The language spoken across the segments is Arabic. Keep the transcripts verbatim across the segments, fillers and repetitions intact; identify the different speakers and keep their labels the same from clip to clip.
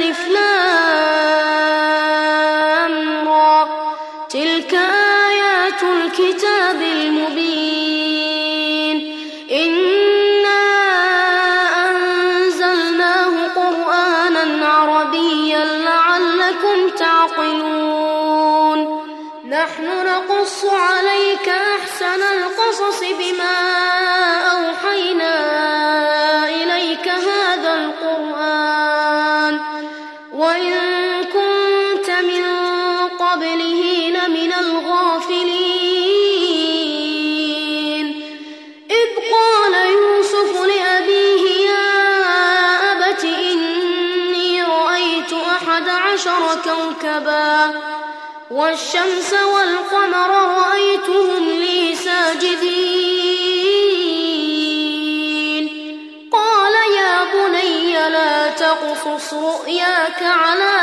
Speaker 1: ألف لام را تلك آيات الكتاب المبين إنا أنزلناه قرآنا عربيا لعلكم تعقلون نحن نقص عليك أحسن القصص بما أوحينا إليك هذا القرآن وإن كنت من قبله لمن الغافلين إذ قال يوسف لأبيه يا أبت إني رأيت أحد عشر كوكبا والشمس والقمر رأيتهم لي ساجدين قال يا بني لا تقصص رؤياك على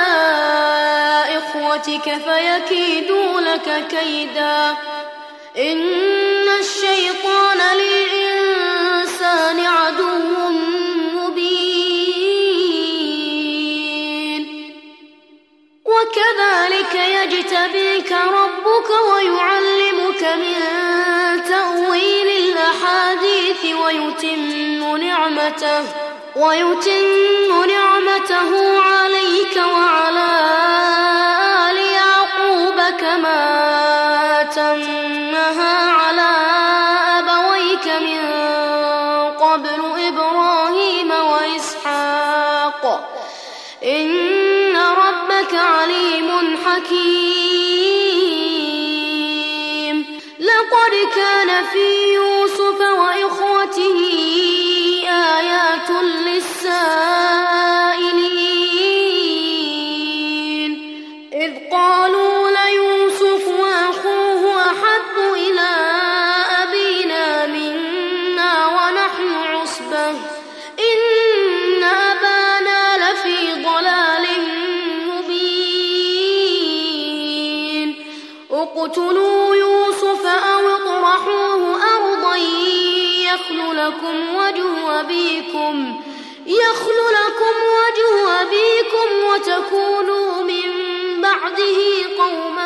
Speaker 1: إخوتك فيكيدوا لك كيدا إن الشيطان للإنسان عدو مبين وكذلك يجتبيك ربك ويعلمك من تأويل الأحاديث ويتم نعمته ويتم نعمته عليك وعلى آل يعقوب كما أتمها على أبويك من قبل إبراهيم وإسحاق إن ربك عليم حكيم لقد كان في يوسف وإخوته آيات للسائلين إذ قالوا ليوسف وأخوه أحب إلى أبينا منا ونحن عصبة إن أبانا لفي ضلال مبين اقتلوا يوسف أو اطرحوه أرضا يخل لكم وجه أبيكم يخل لكم وجه أبيكم وتكونوا من بعده قوما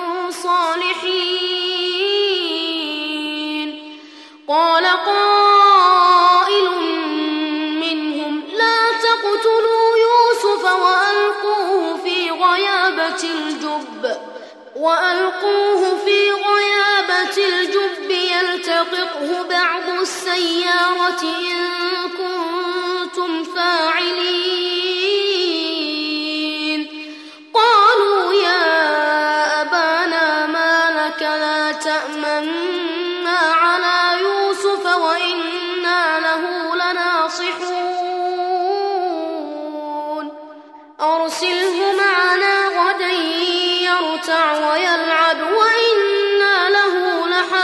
Speaker 1: صالحين قال قائل منهم لا تقتلوا يوسف وألقوه في غيابة الجب وألقوه في غيابة الجب يلتقطه بعض السيارة إن كنتم فاعلين قالوا يا أبانا ما لك لا تأمنا على يوسف وإنا له لناصحون أرسله معنا غدا يرتع ويلعب وإنا له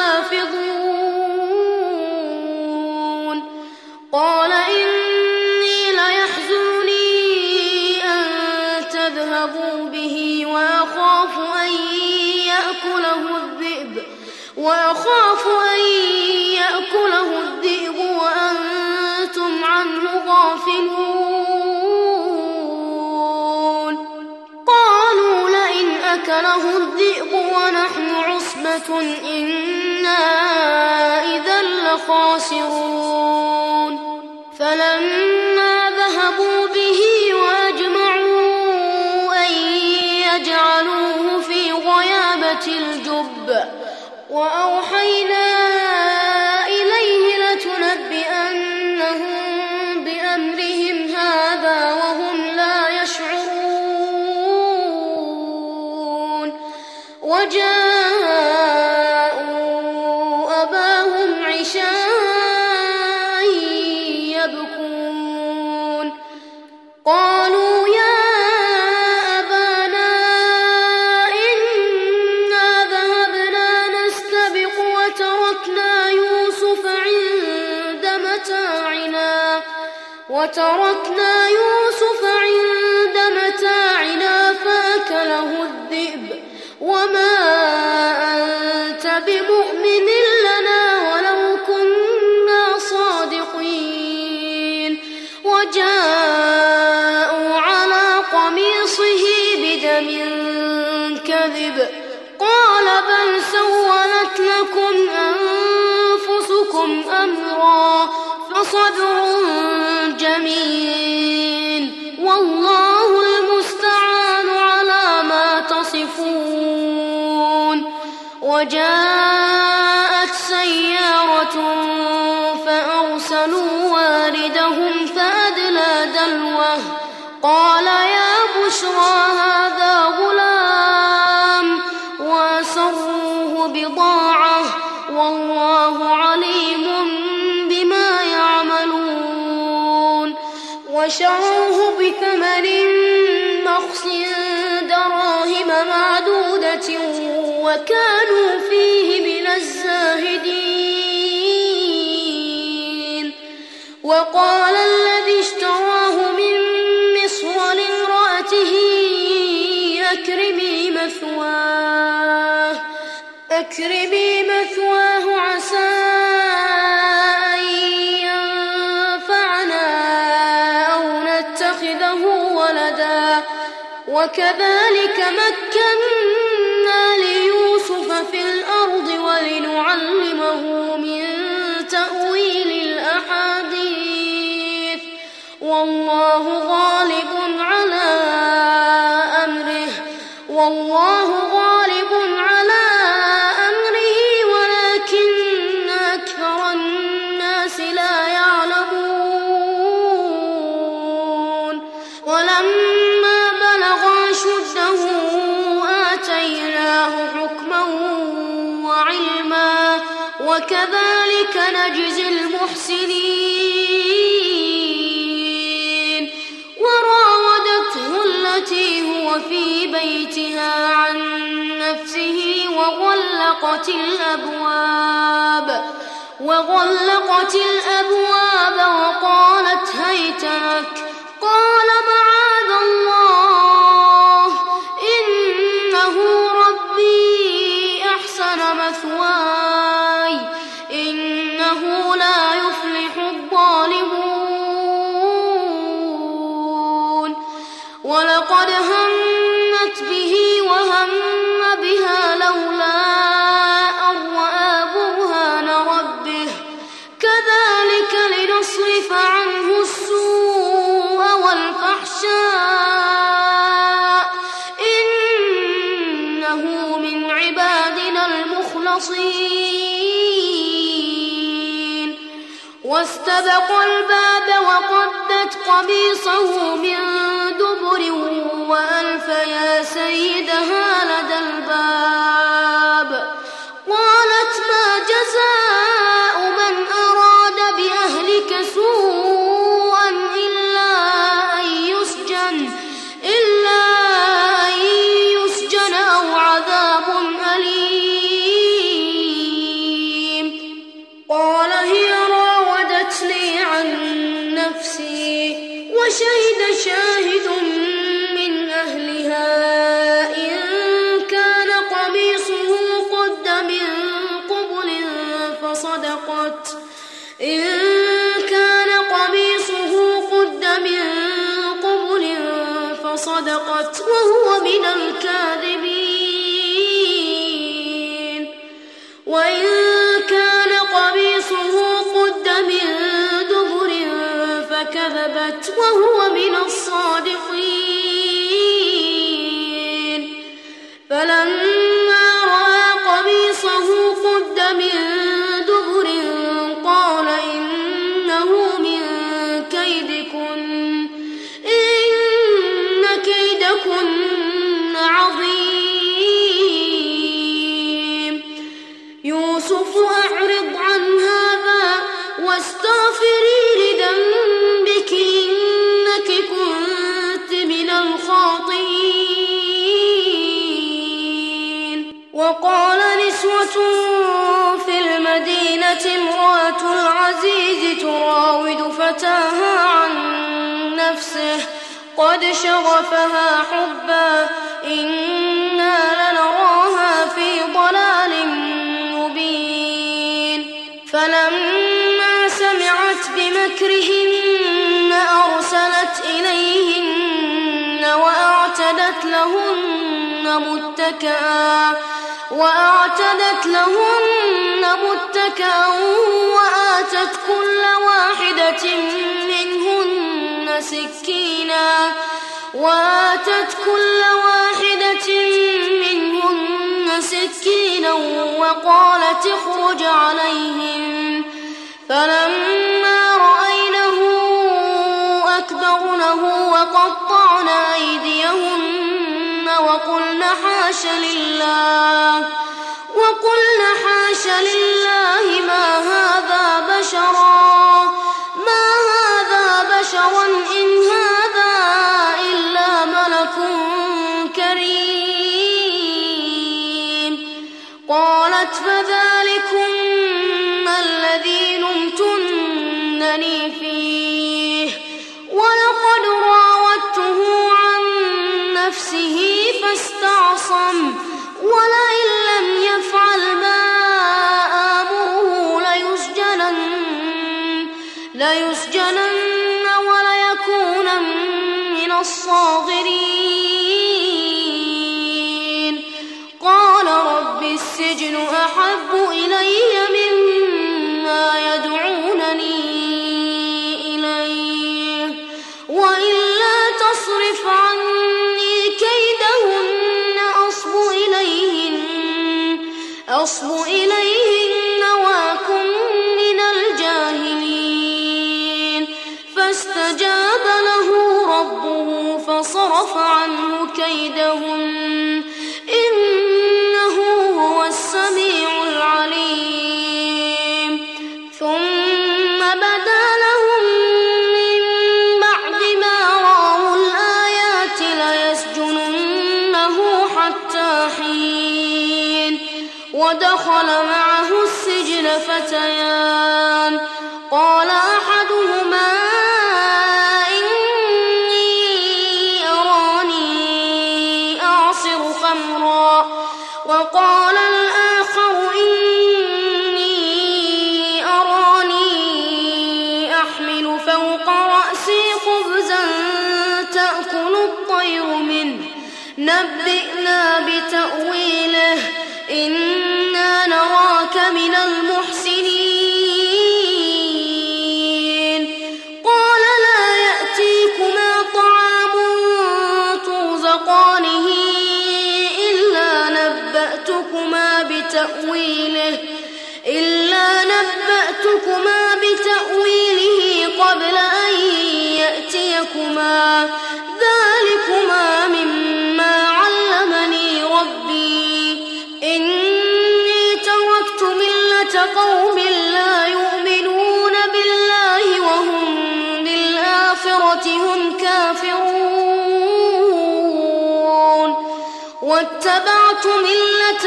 Speaker 1: لحافظون قال إني ليحزنني أن تذهبوا به وأخاف أن يأكله الذئب وأخاف أن يأكله الذئب وأنتم عنه غافلون قالوا لئن أكله الذئب ونحن عصبة إنا إذا لخاسرون فلما ذهبوا به وأجمعوا أن يجعلوه في غيابة الجب وأوحينا إليه لتنبئنهم بأمرهم هذا وهم لا يشعرون وجاءوا أباهم عشاء يبكون قالوا يا أبانا إنا ذهبنا نستبق وتركنا يوسف عند متاعنا وتركنا يوسف عند متاعنا فأكله الذئب وما أنت بمؤمن لنا ولو كنا صادقين وجاءوا على من كذب قال بل سولت لكم أنفسكم أمرا فصبر جميل والله المستعان على ما تصفون. وجاءت سيارة فأرسلوا واردهم فأدلى دلوه قال يا بشرى هذا غلام وأسروه بضاعة والله عليم بما يعملون. وشروه بثمن بخس دراهم معدودة وكانوا فيه من الزاهدين. وقال الذي اشتراه من مصر لامرأته أكرمي مثواه أكرمي مثواه عسى أن ينفعنا أو نتخذه ولدا وكذلك مكنا ليوسف في الأرض ولنعلمه من تأويل الأحاديث والله غالب على أمره والله غالب على أمره ولكن أكثر الناس لا يعلمون. ولما بلغ أشده آتيناه حكما وعلما وكذلك نجزي المحسنين. وراودته التي هو في بيتها عن نفسه وغلقت الأبواب وغلقت الأبواب وقالت هيت لك قال معاذ الله إنه ربي أحسن مثواي إنه لا يفلح الظالمون. ولقد همت به وهم بها لولا أن رأى برهان ربه كذلك لنصرف عنه السوء والفحشاء إنه من عبادنا المخلصين. واستبق الباب وقدت قميصه من دبر وألف يا سيدها لدى الباب قالت ما جزاء من أراد بأهلك سوءا إلا أن يسجن إلا أن يسجن أو عذاب أليم. قال هي راودتني عن نفسي وشهد شاهد من أهلها إن كان قميصه قد من قبل فصدقت إن كان قميصه قد من قبل فصدقت وهو من الكاذبين. وإن كان قميصه قد من دبر فكذبت وهو من الصادقين. فلما رأى قميصه قد من دبر قال إنه من كيدكن إن كيدكن عظيم. يوسف أعرض عن هذا واستغفري لذنبك إنك كنت من الخاطئين. وقال نسوة في المدينة امرأة العزيز تراود فتاها عن نفسه قد شغفها حبا إنا لنراها في ضلال مبين. فلما سمعت بمكرهن أرسلت إليهن وأعتدت وأعتدت لهن متكئا وأعتدت لهن متكئا وآتت كل واحدة منهن سكينا وآتت كل واحدة منهن سكينا وقالت اخرج عليهم فلما رأينه أكبرنه وقطعن أيديهن وقلن حاش لله وقلن حاش لله ما هذا بشرا ما هذا بشرا إن هذا إلا ملك كريم. قالت فذلكن الذي لمتنني فيه ولقد راودته عن نفسه فاستعصم ولئن لم يفعل ما آمره ليسجنن ليسجنن وليكونن من الصاغرين. قال رب السجن أحب إلي مما يدعونني إليه وإلا تصرف عني كيدهن أصب إليهن أصب إليهن وأكن من الجاهلين. فاستجاب له ربه فصرف عنه كيدهن إنه هو السميع العليم. ثم بدا لهم من بعد ما رأوا الآيات ليسجننه حتى حين. ودخل معه السجن فتيان قال أحدهما إني أراني أعصر خمرا وقال الآخر إني أراني أحمل فوق رأسي خبزا تأكل الطير منه نبئنا بتأويله إنا نراك من المحسنين. قال لا يأتيكما طعام ترزقانه إلا نبأتكما بتأويله إلا نبأتكما بتأويله قبل أن يأتيكما ذلكما مما علمني ربي إني تركت ملة قوم لا يؤمنون بالله وهم بالآخرة هم كافرون واتبعت ملة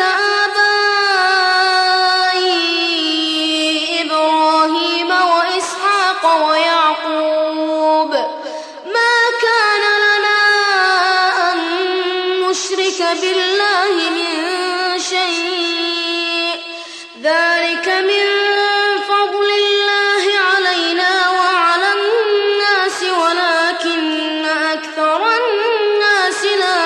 Speaker 1: آبائي إبراهيم وإسحاق ويعقوب ما كان لنا أن نشرك بالله من شيء ذلك من فضل الله علينا وعلى الناس ولكن أكثر الناس لا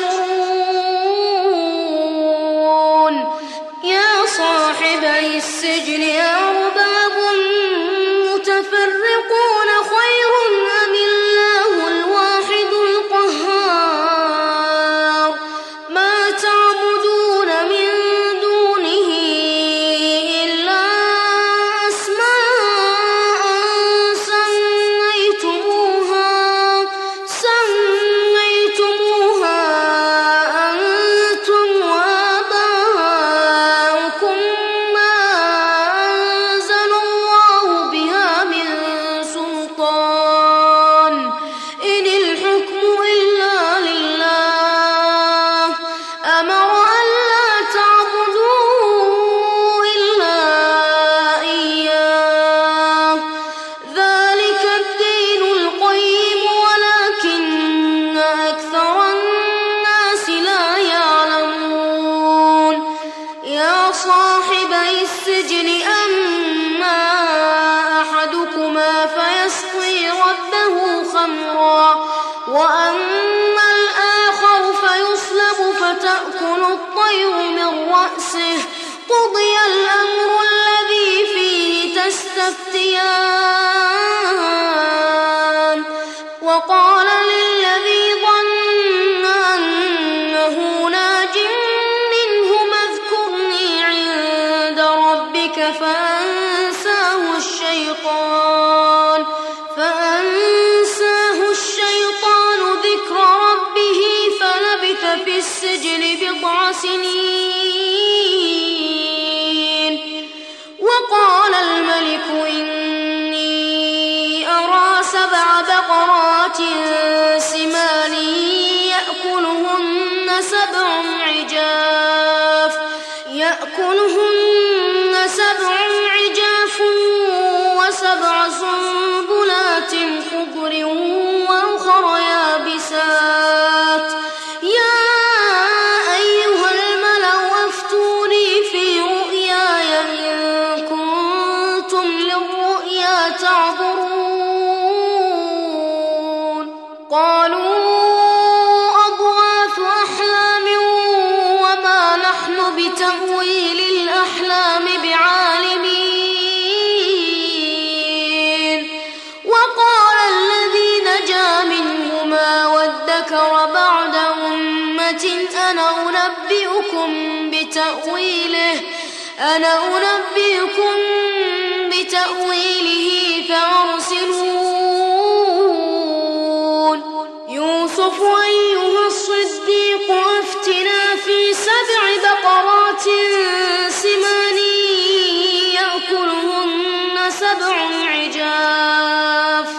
Speaker 1: يشكرون. يا صاحبي السجن أرباب متفرقون خير أم الله الواحد القهار ما تأكل الطير من رأسه قضي الأمر الذي فيه تستفتيان وقال للذي ظن أنه ناج منهما اذكرني عند ربك فأنساه الشيطان فأنساه الشيطان ذكر ربه فلبث في السجن بضع سنين وقال الملك إني أرى سبع بقرات سمان يأكلهن سبع عجاف يأكلهن سبع عجاف وسبع سنبلات خضر وأخر يابسات يا أيها الملأ أفتوني في رؤياي إن كنتم للرؤيا تعبرون قالوا أضغاث أحلام وما نحن بتأويل الأحلام بعالمين وقال الذي نجا منهما وادكر بعد أمة أنا أنبئكم بتأويله أنا أنبئكم بتأويله فأرسلون يوسف أيها الصديق أفتنا في سبع بقرات سمان يأكلهن سبع عجاف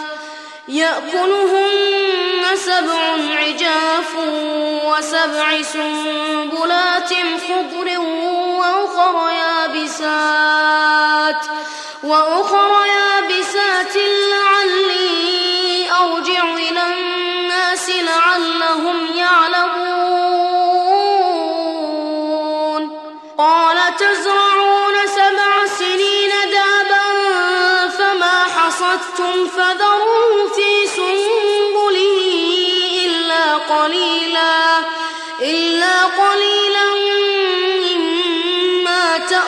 Speaker 1: يأكلهن سبع عجاف وسبع سنبلات خضر وأخر يابسات وأخر يابسات لعلي أرجع إلى الناس لعلهم يعلمون قال تزرعون سبع سنين دابا فما حصدتم فذروه في سنبله إلا قليلا إلا قليلا مما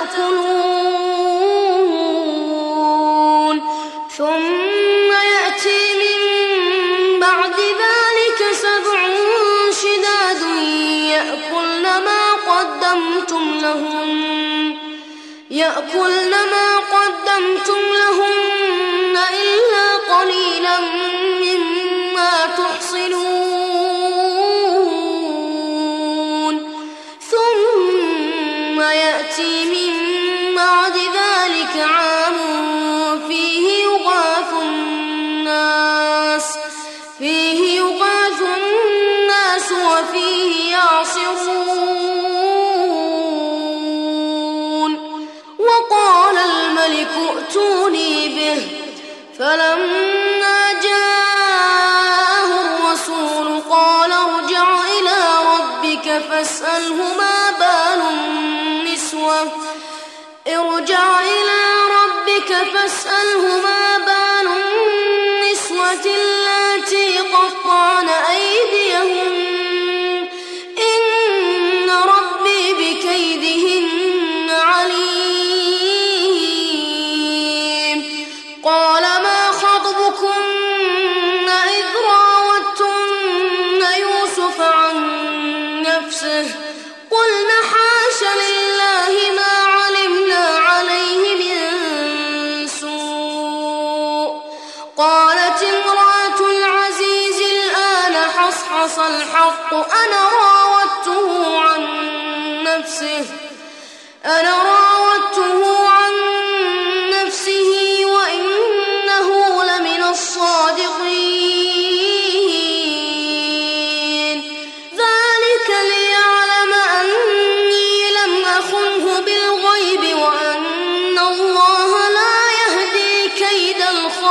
Speaker 1: تأكلون ثم يأتي من بعد ذلك سبع شداد يأكلن ما قدمتم لهن يأكلن ما قدمتم لهن إلا قليلا مما تحصنون ثم يأتي من بعد ذلك عام فيه يغاث الناس فيه يغاث الناس وفيه يعصرون وقال الملك ائتوني به فلما جاءه الرسول قال ارجع إلى ربك فاسأله ما بال النسوة ارجع إلى ربك فاسأله ما بال النسوة اللاتي قطعن أيديهن إن ربي بكيدهن عليم قال ما خطبكن إذ راوتن يوسف عن نفسه قلنا حاش لله ما علمنا عليه من سوء قالت امرأة العزيز الآن حصحص الحق أنا راودته عن نفسه أنا راودته عن نفسه وإنه لمن الصادقين ذلك ليعلم أني لم أخنه بالغيب وأن الله لا يهدي كيد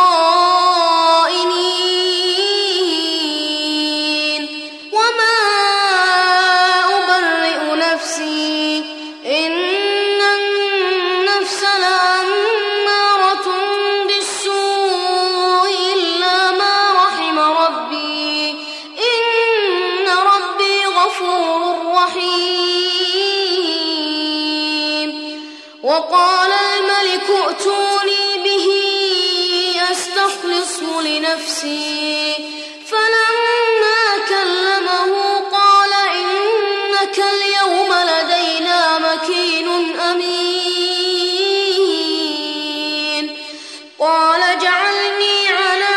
Speaker 1: الخائنين وما أبرئ نفسي إن وقال الملك ائتوني به أستخلصه لنفسي فلما كلمه قال إنك اليوم لدينا مكين أمين قال اجعلني على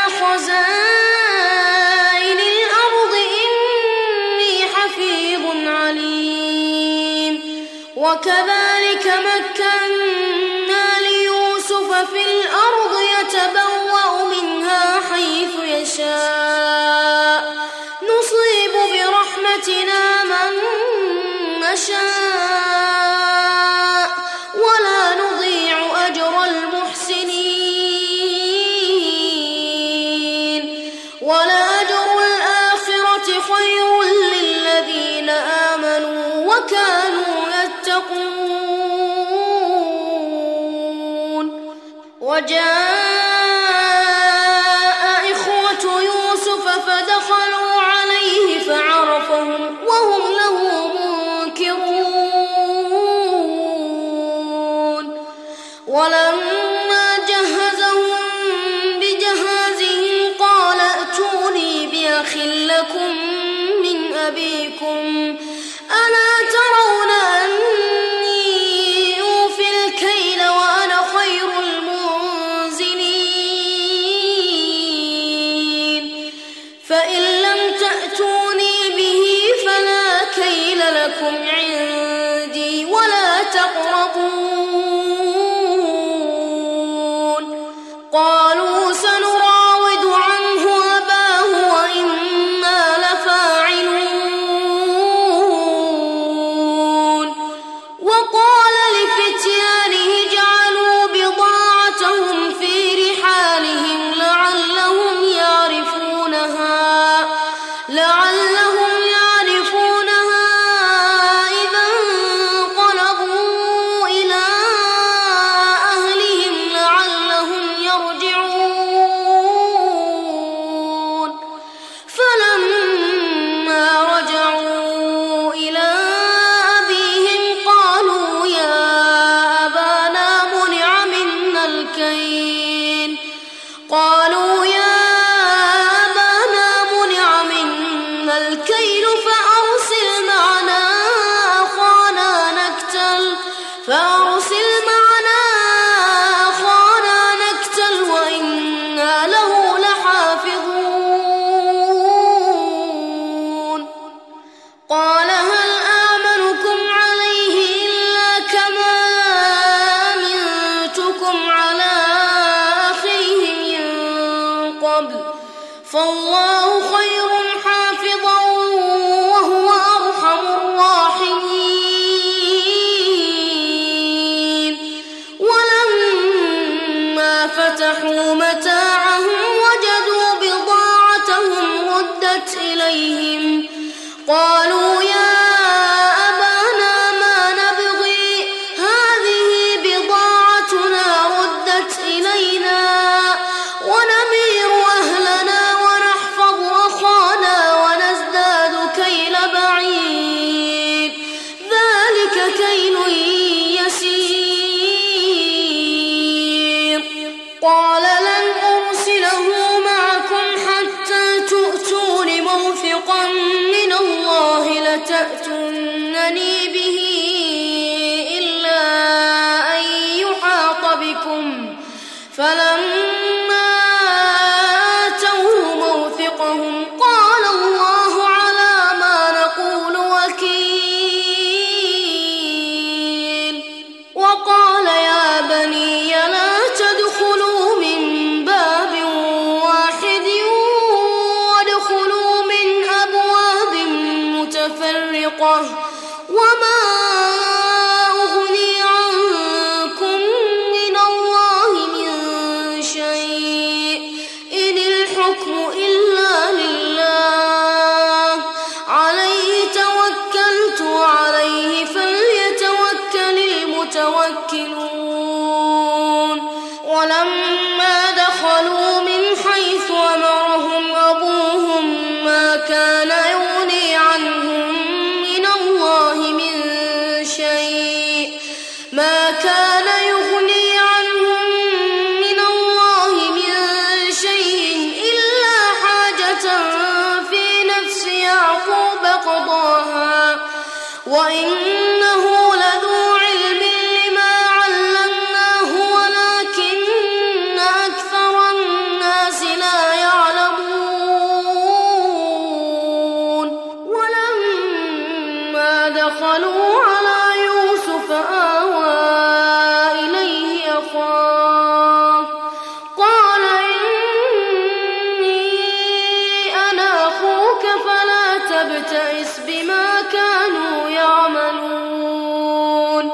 Speaker 1: خزائن الأرض إني حفيظ عليم وكذلك مكنا ليوسف في الأرض يتبوأ منها حيث يشاء نصيب برحمتنا من نشاء ولا نضيع أجر المحسنين ولأجر الآخرة خير للذين آمنوا وكانوا يتقون وجاء إخوة يوسف فدخلوا عليه فعرفهم وهم له منكرون ولما جهزهم بجهازهم قال ائتوني بأخ لكم من أبيكم ألا ترون أني أوفي الكيل وأنا خير المنزلين فإن لم تأتوني به فلا كيل لكم عندي ولا تقربون قالوا سنراود عنه أباه وإنا لفاعلون وقال لفتيانه اجعلوا بضاعتهم في رحالهم لعلهم يعرفونها لعلهم يعرفونها إذا انقلبوا إلى أهلهم لعلهم يرجعون فلما رجعوا إلى أبيهم قالوا يا أبانا منع منا الكيل قالوا يا أبانا منع منا الكيل فأرسل معنا أخانا نكتل فأرسل معنا أخانا نكتل وإنا له لحافظون قال هل آمنكم عليه إلا كما أمنتكم على أخيه من قبل فالله خير حافظا وهو أرحم الراحمين ولما فتحوا متاعهم وجدوا بضاعتهم ردت إليهم قالوا يا أبانا ما نبغي هذه بضاعتنا ردت إلينا ونمير أهلنا ونحفظ أخانا ونزداد كيل بعيد ذلك كيل يسير قال لن أرسله معكم حتى تؤتون موثقا من الله لتأتونني به إلا أن يحاط بكم فلما آتوه موثقهم قال الله على ما نقول وكيل وقال يا بني لا تدخلوا من باب واحد وادخلوا من أبواب متفرقة وما أغني عنكم من الله من شيء إن الحكم إلا لله عليه توكلت وعليه فليتوكل المتوكلون ولما دخلوا من حيث أمرهم أبوهم ما كان يغني عنهم من الله من شيء وإنه لذو علم لما علمناه ولكن أكثر الناس لا يعلمون ولما دخلوا على يوسف آوى إليه أخاه قال إني أنا أخوك فلا تبتئس بما كانوا يعملون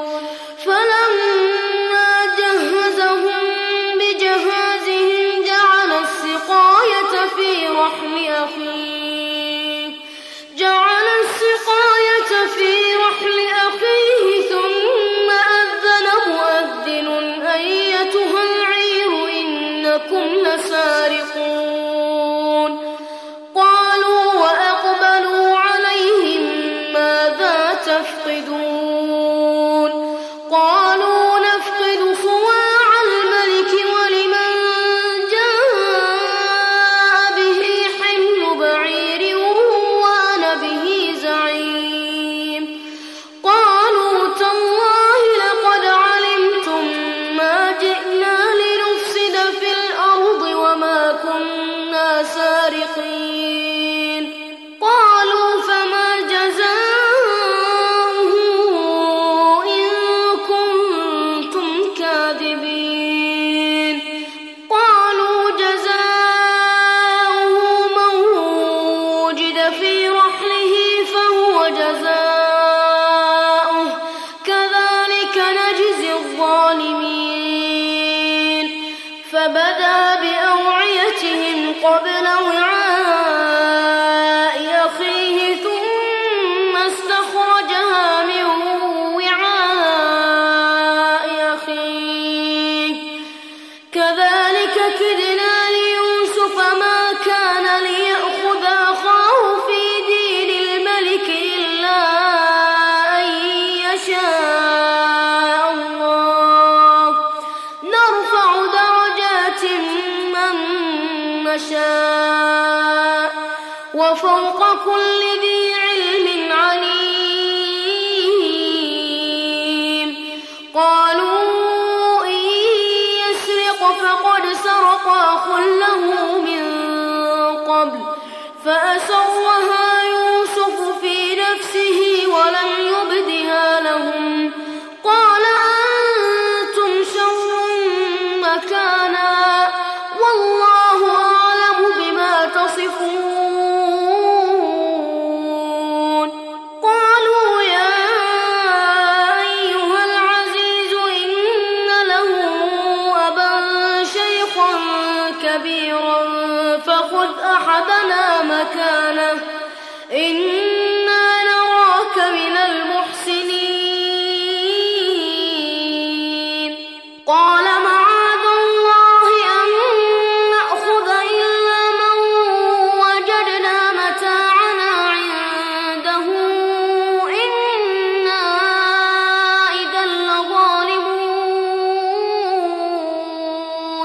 Speaker 1: فلما جهزهم بجهازهم جعل السقاية في رحل أخيه جعل السقاية في رحل أخيه ثم أذن مؤذن أيتها العير إنكم لسارقون قالوا وأقبلوا عليهم ماذا تفقدون قالوا نفقد صواع الملك ولمن جاء به حمل بعير وأنا به زعيم قالوا تالله لقد علمتم ما جئنا لنفسد في الأرض وما كنا سارقين قالوا فما جزاؤه إن كنتم كاذبين قالوا جزاؤه من وجد في رحله فهو جزاؤه كذلك نجزي الظالمين فبدأ بأوعيتهم قبل وعاء أخيه ثم استخرجها من وعاء أخيه كذلك كدنا ليوسف ما كان ليأخذ أخاه في دين الملك إلا أن يشاء الله نرفع درجات من نشاء وفوق كل ذي علم عليم قالوا إن يسرق فقد سرق أخ له من قبل فأسرها يوسف في نفسه ولم يبدها لهم قال أنتم شر مكانا والله أعلم بما تصفون قالوا يا أيها العزيز إن له أبا شيخا كبيرا فخذ أحدنا مكانه إنا نراك من المحسنين قال معاذ الله أن نأخذ إلا من وجدنا متاعنا عنده إنا إذا لظالمون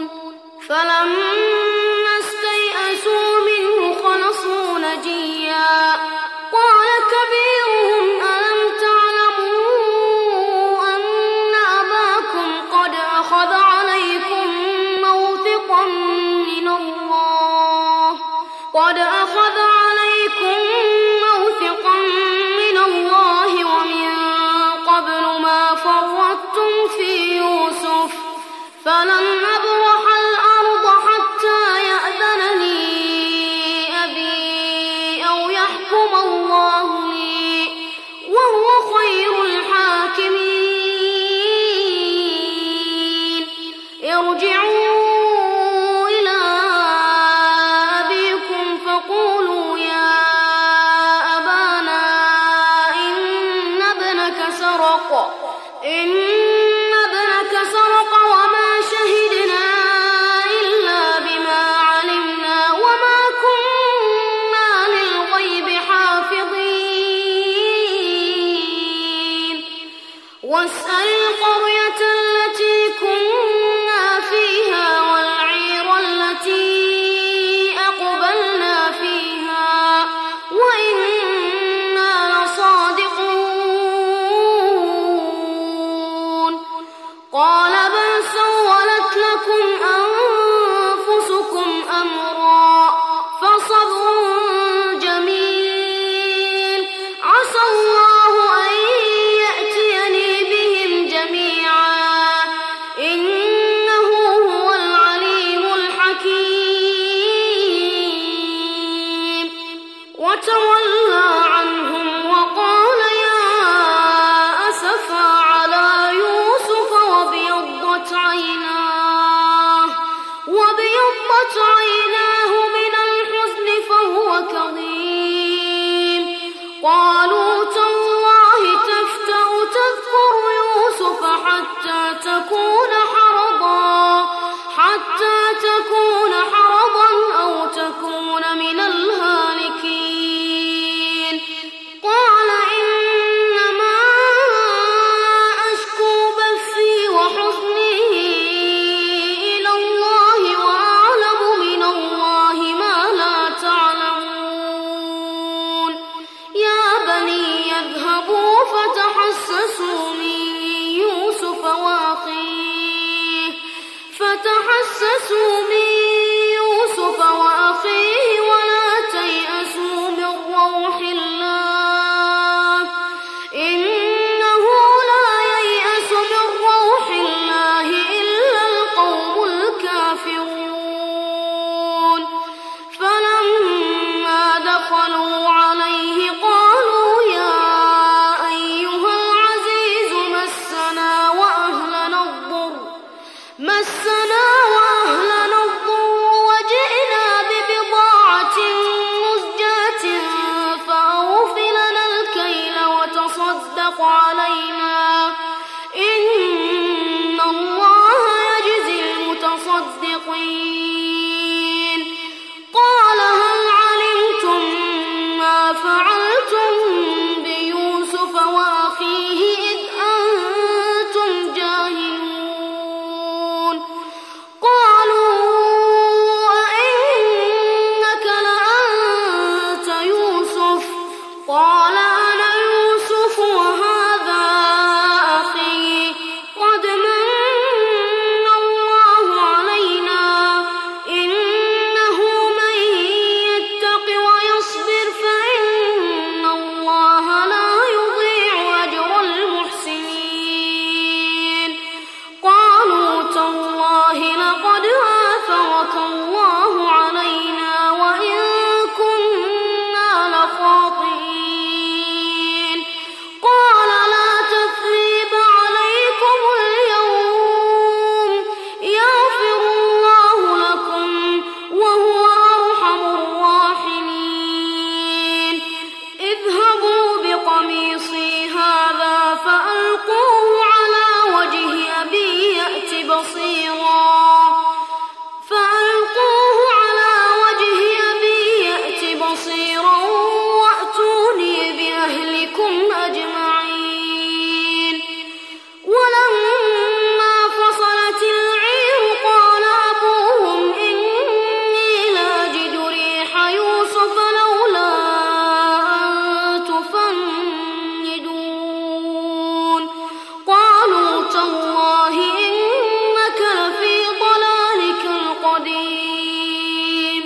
Speaker 1: فلما استيئسوا منه خلصوا نجيا قال كبيرهم ألم تعلموا أن أباكم قد أخذ عليكم موثقا من الله قد أخذ عليكم موثقا من الله ومن قبل ما فرطتم في يوسف فلن أبرح الأرض حتى يأذن لي أبي أو يحكم الله لي وهو خير الحاكمين ارجعوا إلى أبيكم فقولوا يا أبانا إن ابنك سرق إن ابنك سرق وما شهدنا إلا بما علمنا وما كنا للغيب حافظين واسأل القرية التي كنا فيها والعير التي أقبلنا فيها وإنا لصادقون تحسسوا من يوسف وأخيه ولا تيأسوا من روح الله إنه لا ييأس من روح الله إلا القوم الكافرون فلما دخلوا عليه قالوا يا أيها العزيز مسنا وأهلنا الضر مسنا وأهلنا الضر وجئنا ببضاعة مزجاة فأوف لنا الكيل وتصدق علينا إن الله يجزي المتصدقين قال هل علمتم ما فعلتم بيوسف وأخيه إذ أنتم جاهلون قالوا أئنك لأنت يوسف قال أنا يوسف وهذا أخي قد من الله علينا إنه من يتق ويصبر فإن الله لا يضيع أجر المحسنين قالوا تالله لقد آثرك الله علينا وإن كنا لخاطئين قال لا تثريب عليكم اليوم يغفر الله لكم وهو أرحم الراحمين اذهبوا بقميصي هذا فألقوه على وجه أبي يأت بصيرا فألقوه على وجه أبي يأت بصيرا وأتوني بأهلكم أجمعين ولما فصلت العير قال أبوهم إني لأجد ريح يوسف لولا أن تفندون قالوا تالله إنك لفي ضلالك القديم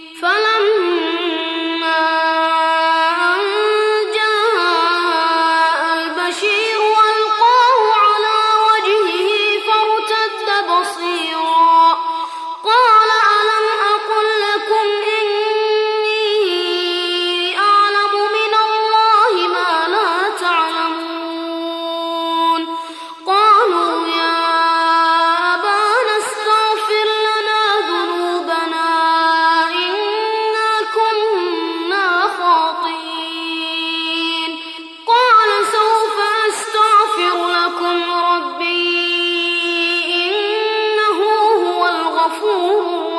Speaker 1: فلما أن جاء البشير ألقاه على وجهه فارتد بصيرا قال ألم أقل لكم إني أعلم من الله ما لا تعلمون قالوا يا أبانا استغفر لنا ذنوبنا إنا كنا خاطئين قال سوف أستغفر لكم ربي إنه هو الغفور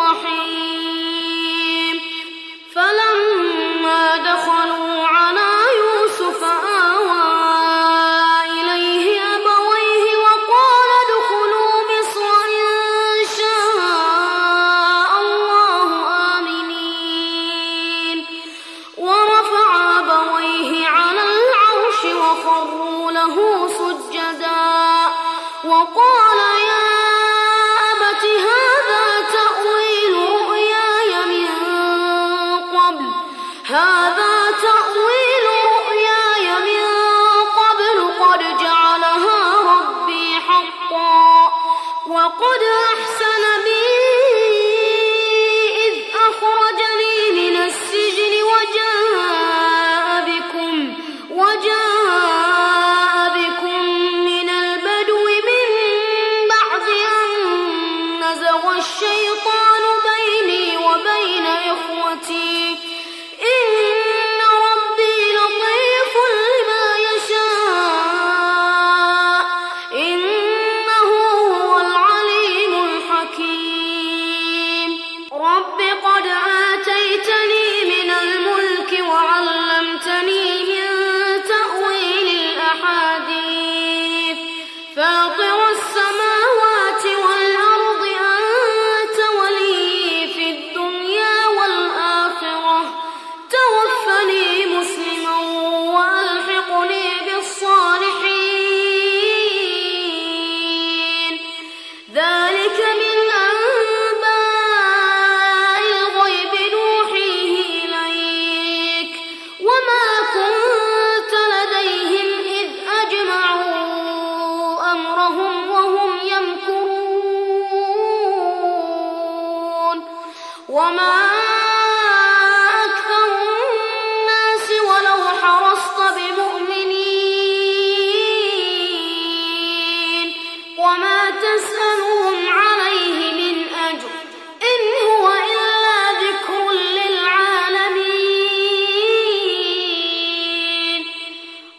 Speaker 1: الرحيم فلما دخلوا على يوسف آوى إليه أبويه وقال ادخلوا مصر إن شاء الله آمنين ورفع أبويه على العرش وخروا له سجدا وقال يا أبت هذا تأويل رؤياي من قبل هذا تأويل رؤياي من قبل قد جعلها ربي حقا وقد أحسن بي إذ أخرجني من السجن وجاء بكم وجاء بكم من البدو من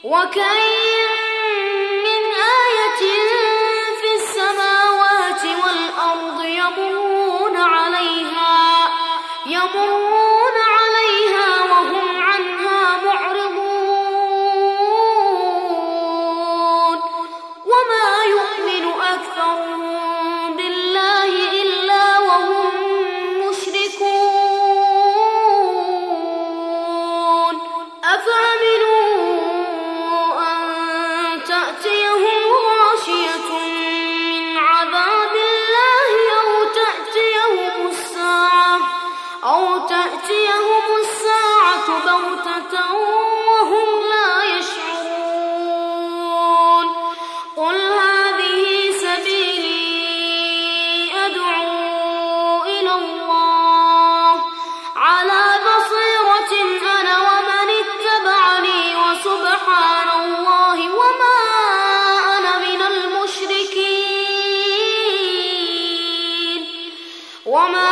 Speaker 1: وكأين من آية في السماوات والأرض يمرون عليها يمرون عليها وهم عنها معرضون وما يؤمن أكثرهم بالله إلا وهم مشركون أفأمنوا أن تأتيهم غاشية من عذاب الله أو تأتيهم الساعة أو تأتيهم الساعة بغتة وهم لا يشعرون قل هذه سبيلي أدعو إلى الله على بصيرة أنا ومن اتبعني وسبحان الله وما أنا من المشركين وما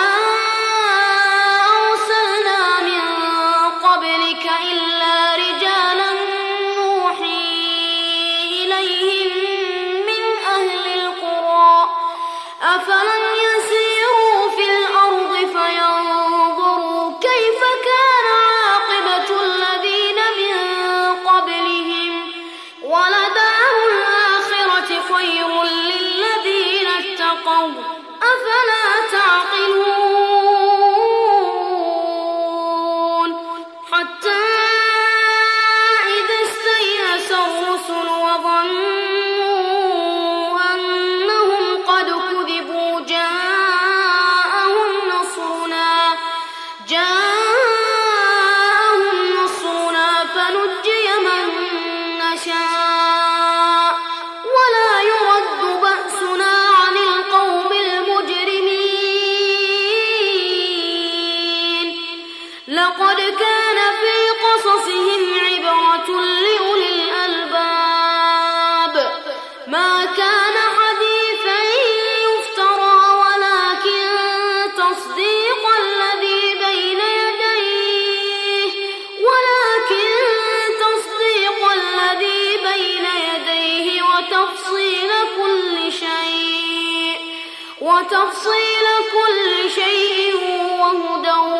Speaker 1: أرسلنا من قبلك إلا رجالا نوحي إليهم من أهل القرى أفلم يسيروا في الأرض فينظروا كيف كان عاقبة الذين من قبلهم ولدار الآخرة خير للذين اتقوا أفلا تعقلون حتى إذا استيأس الرسل وظنوا أنهم قد كذبوا جاءهم نصرنا جاءهم نصرنا فنجي من نشاء ولا يرد بأسنا عن القوم المجرمين لقد كان في قصصهم عبرة لأولي الألباب ما كان حديثا يفترى ولكن تصديق الذي بين يديه ولكن تصديق الذي بين يديه وتفصيل كل شيء وتفصيل كل شيء وهدى